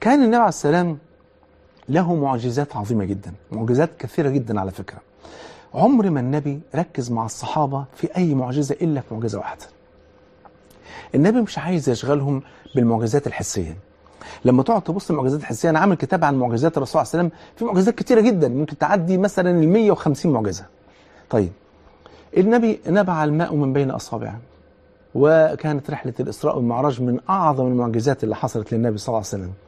كان النبي عليه السلام له معجزات عظيمة جدا، معجزات كثيرة جدا على فكرة. عمر ما النبي ركز مع الصحابة في أي معجزة إلا في معجزة واحدة. النبي مش عايز يشغلهم بالمعجزات الحسية. لما تقعد تبص المعجزات الحسية، أنا عامل كتاب عن معجزات الرسول عليه السلام، في معجزات كتيرة جدا ممكن تعدي مثلا 150 معجزة. طيب النبي نبع الماء من بين أصابعه، وكانت رحلة الإسراء والمعراج من أعظم المعجزات اللي حصلت للنبي صلى الله عليه وسلم.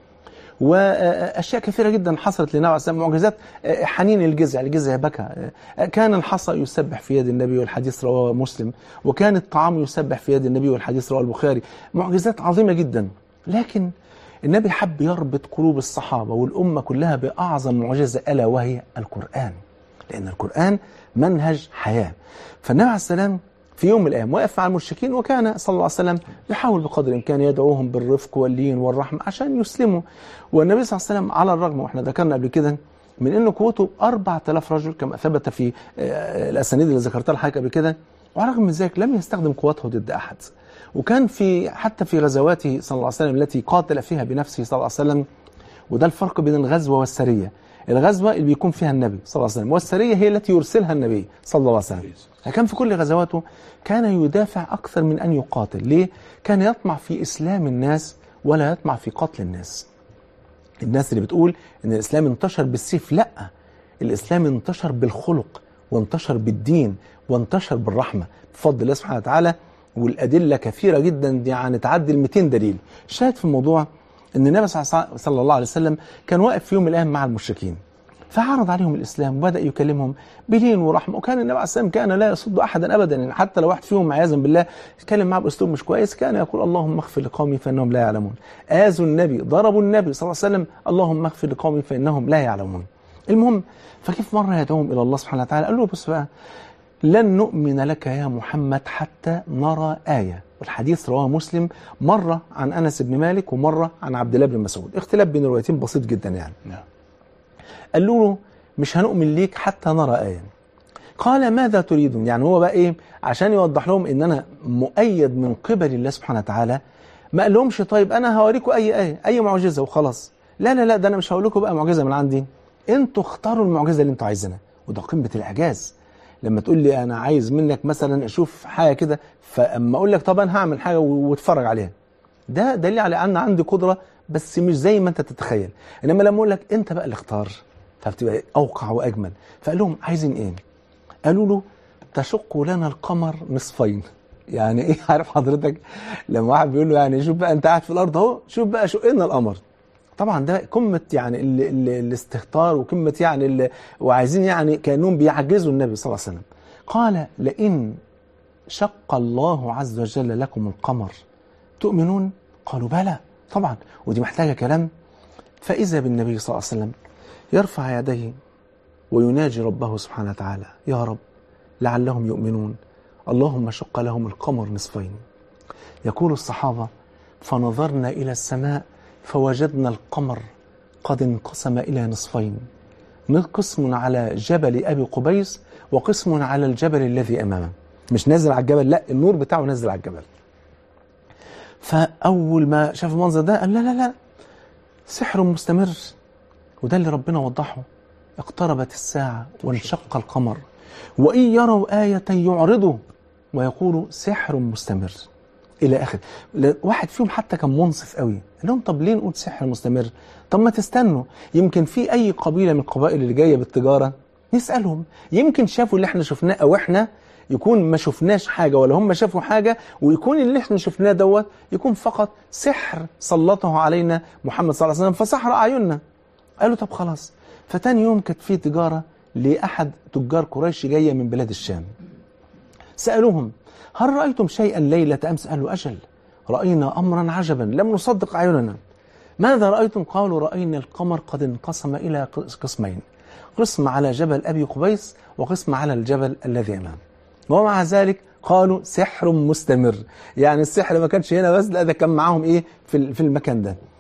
وأشياء كثيرة جدا حصلت للنبي عليه السلام، معجزات حنين الجزع بكى، كان الحصى يسبح في يد النبي والحديث رواه مسلم، وكان الطعام يسبح في يد النبي والحديث رواه البخاري. معجزات عظيمة جدا. لكن النبي حب يربط قلوب الصحابة والأمة كلها بأعظم معجزة، ألا وهي القرآن، لأن القرآن منهج حياة. فالنبي عليه السلام في يوم من الأيام وقف مع المشركين، وكان صلى الله عليه وسلم يحاول بقدر الإمكان يدعوهم بالرفق واللين والرحمة عشان يسلموا. والنبي صلى الله عليه وسلم على الرغم، وإحنا ذكرنا قبل كده، من أنه قوته 4000 رجل كما ثبت في الأسانيد اللي ذكرتها لحضرتك قبل كده، وعلى الرغم من ذلك لم يستخدم قوته ضد أحد. وكان حتى في غزواته صلى الله عليه وسلم التي قاتل فيها بنفسه صلى الله عليه وسلم، وده الفرق بين الغزوة والسرية. الغزوة اللي بيكون فيها النبي صلى الله عليه وسلم، والسرية هي التي يرسلها النبي صلى الله عليه وسلم. فكان في كل غزواته كان يدافع أكثر من أن يقاتل. ليه؟ كان يطمع في إسلام الناس ولا يطمع في قتل الناس. الناس اللي بتقول إن الإسلام انتشر بالسيف، لا، الإسلام انتشر بالخلق، وانتشر بالدين، وانتشر بالرحمة بفضل الله سبحانه وتعالى. والأدلة كثيرة جدا، يعني تعدي 200 دليل. الشاهد في الموضوع أن النبي صلى الله عليه وسلم كان واقف في يوم من الأيام مع المشركين، فعرض عليهم الإسلام وبدأ يكلمهم بلين ورحمة. وكان النبي عليه السلام كان لا يصد أحدا أبدا، يعني حتى لو واحد فيهم عياذا بالله يتكلم معه بأسلوب مش كويس كان يقول اللهم اغفر لقومي فإنهم لا يعلمون. آذوا النبي، ضربوا النبي صلى الله عليه وسلم، اللهم اغفر لقومي فإنهم لا يعلمون. المهم، فكيف مرة يدعوهم إلى الله سبحانه وتعالى، قال له بص بقى، لن نؤمن لك يا محمد حتى نرى آية. والحديث رواه مسلم، مرة عن أنس بن مالك ومرة عن عبد الله بن مسعود، اختلاف بين الروايتين بسيط جدا يعني. قال له مش هنؤمن ليك حتى نرى آية. قال ماذا تريدون؟ يعني هو بقى إيه، عشان يوضح لهم إن أنا مؤيد من قبل الله سبحانه وتعالى. ما قال لهمش طيب أنا هوريكم أي آية، أي معجزة وخلاص. لا لا لا، ده أنا مش هقول لكم بقى معجزة من عندي، أنتوا اختاروا المعجزة اللي أنتوا عايزينها. وده قمة الإعجاز. لما تقول لي أنا عايز منك مثلا أشوف حاجة كده، فأما أقول لك طب أنا هعمل حاجة واتفرج عليها، ده دليل على أن عندي قدرة، بس مش زي ما أنت تتخيل. إنما لما أقول لك أنت بقى اللي اختار، فبتبقى أوقع وأجمل. فقال لهم عايزين إيه؟ قالوا له تشق لنا القمر نصفين. يعني إيه؟ عارف حضرتك لما واحد بيقول له يعني شوف بقى أنت قاعد في الأرض أهو، شوف بقى شق لنا القمر. طبعا ده قمة يعني الاستهتار، وقمة يعني وعايزين يعني كأنهم بيعجزوا النبي صلى الله عليه وسلم. قال لئن شق الله عز وجل لكم القمر تؤمنون؟ قالوا بلى طبعا، ودي محتاجة كلام. فإذا بالنبي صلى الله عليه وسلم يرفع يديه ويناجي ربه سبحانه وتعالى، يا رب لعلهم يؤمنون، اللهم شق لهم القمر نصفين. يقول الصحابة فنظرنا إلى السماء فوجدنا القمر قد انقسم إلى نصفين، قسم على جبل أبي قبيس وقسم على الجبل الذي أمامه. مش نازل على الجبل، لا، النور بتاعه نازل على الجبل. فأول ما شاف المنظر ده قال لا لا لا، سحر مستمر. وده اللي ربنا وضحه، اقتربت الساعة وانشق القمر وإن يروا آية يعرضوا ويقولوا سحر مستمر إلى آخر. واحد فيهم حتى كان منصف قوي، قال لهم طب ليه نقول سحر مستمر؟ طب ما تستنوا، يمكن في أي قبيلة من القبائل اللي جاية بالتجارة نسألهم، يمكن شافوا اللي احنا شفناه، أو احنا يكون ما شفناش حاجة ولا هم شافوا حاجة، ويكون اللي احنا شفناه دوت يكون فقط سحر سلطه علينا محمد صلى الله عليه وسلم فسحر أعيننا. قالوا طب خلاص. فتاني يوم كانت في تجارة لأحد تجار قريش جاية من بلاد الشام. سألوهم هل رأيتم شيئا ليلة أمس؟ قالوا أجل، رأينا أمرا عجبا لم نصدق أعيننا. ماذا رأيتم؟ قالوا رأينا القمر قد انقسم إلى قسمين، قسم على جبل أبي قبيس وقسم على الجبل الذي أمام. ومع ذلك قالوا سحر مستمر. يعني السحر ما كانش هنا بس، لا، ده كان معاهم إيه في المكان ده.